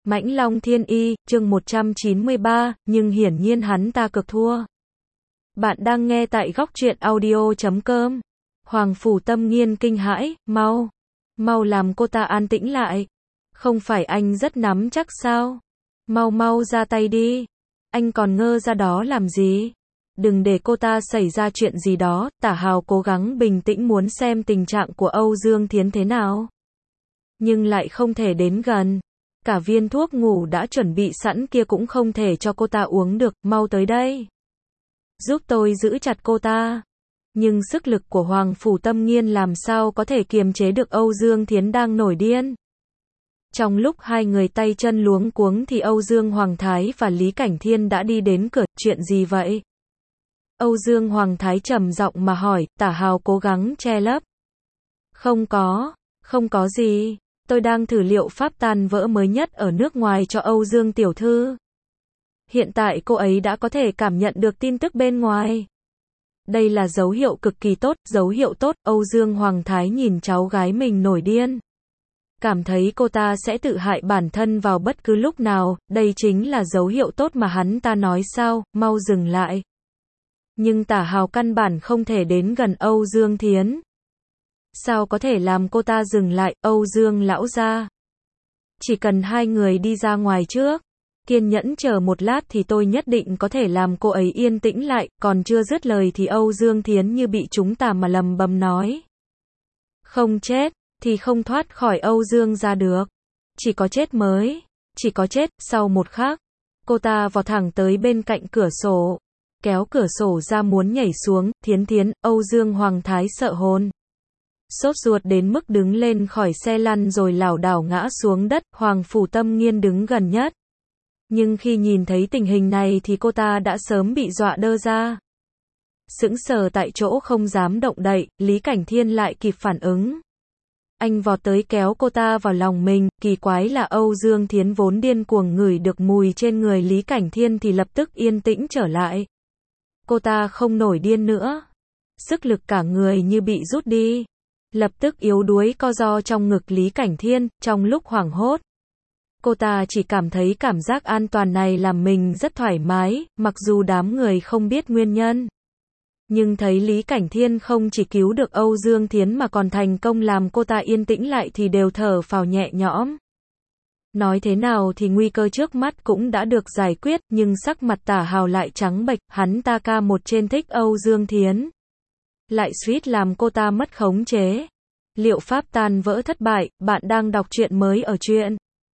Mãnh Long Thiên Y, chương 193, nhưng hiển nhiên hắn ta cực thua. Bạn đang nghe tại góc truyện audio.com. Hoàng Phủ Tâm Nghiên kinh hãi, mau làm cô ta an tĩnh lại. Không phải anh rất nắm chắc sao? Mau ra tay đi. Anh còn ngơ ra đó làm gì? Đừng để cô ta xảy ra chuyện gì đó. Tả Hào cố gắng bình tĩnh muốn xem tình trạng của Âu Dương Thiến thế nào. Nhưng lại không thể đến gần. Cả viên thuốc ngủ đã chuẩn bị sẵn kia cũng không thể cho cô ta uống được, mau tới đây. Giúp tôi giữ chặt cô ta. Nhưng sức lực của Hoàng Phủ Tâm Nghiên làm sao có thể kiềm chế được Âu Dương Thiến đang nổi điên. Trong lúc hai người tay chân luống cuống thì Âu Dương Hoàng Thái và Lý Cảnh Thiên đã đi đến cửa, chuyện gì vậy? Âu Dương Hoàng Thái trầm giọng mà hỏi, Tả Hào cố gắng che lấp. Không có gì. Tôi đang thử liệu pháp tan vỡ mới nhất ở nước ngoài cho Âu Dương tiểu thư. Hiện tại cô ấy đã có thể cảm nhận được tin tức bên ngoài. Đây là dấu hiệu cực kỳ tốt, dấu hiệu tốt. Âu Dương Hoàng Thái nhìn cháu gái mình nổi điên. Cảm thấy cô ta sẽ tự hại bản thân vào bất cứ lúc nào, đây chính là dấu hiệu tốt mà hắn ta nói sao, mau dừng lại. Nhưng Tả Hào căn bản không thể đến gần Âu Dương Thiến. Sao có thể làm cô ta dừng lại, Âu Dương lão gia? Chỉ cần hai người đi ra ngoài trước, kiên nhẫn chờ một lát thì tôi nhất định có thể làm cô ấy yên tĩnh lại, còn chưa dứt lời thì Âu Dương Thiến như bị trúng tà mà lầm bầm nói. Không chết, thì không thoát khỏi Âu Dương ra được. Chỉ có chết, sau một khắc, cô ta vọt thẳng tới bên cạnh cửa sổ, kéo cửa sổ ra muốn nhảy xuống, Thiến, Âu Dương Hoàng Thái sợ hồn. Sốt ruột đến mức đứng lên khỏi xe lăn rồi lảo đảo ngã xuống đất, Hoàng Phủ Tâm Nghiên đứng gần nhất. Nhưng khi nhìn thấy tình hình này thì cô ta đã sớm bị dọa đơ ra. Sững sờ tại chỗ không dám động đậy, Lý Cảnh Thiên lại kịp phản ứng. Anh vọt tới kéo cô ta vào lòng mình, kỳ quái là Âu Dương Thiến vốn điên cuồng ngửi được mùi trên người Lý Cảnh Thiên thì lập tức yên tĩnh trở lại. Cô ta không nổi điên nữa. Sức lực cả người như bị rút đi. Lập tức yếu đuối co ro trong ngực Lý Cảnh Thiên, trong lúc hoảng hốt. Cô ta chỉ cảm thấy cảm giác an toàn này làm mình rất thoải mái, mặc dù đám người không biết nguyên nhân. Nhưng thấy Lý Cảnh Thiên không chỉ cứu được Âu Dương Thiến mà còn thành công làm cô ta yên tĩnh lại thì đều thở phào nhẹ nhõm. Nói thế nào thì nguy cơ trước mắt cũng đã được giải quyết, nhưng sắc mặt Tả Hào lại trắng bệch, hắn ta ca một trên thích Âu Dương Thiến. Lại suýt làm cô ta mất khống chế. Liệu pháp tan vỡ thất bại, bạn đang đọc truyện mới ở truyện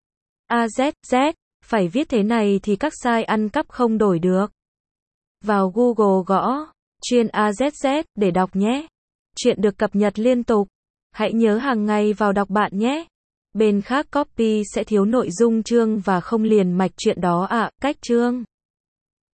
AZZ, phải viết thế này thì các site ăn cắp không đổi được. Vào Google gõ truyện AZZ để đọc nhé. Truyện được cập nhật liên tục. Hãy nhớ hàng ngày vào đọc bạn nhé. Bên khác copy sẽ thiếu nội dung chương và không liền mạch truyện đó ạ, cách chương.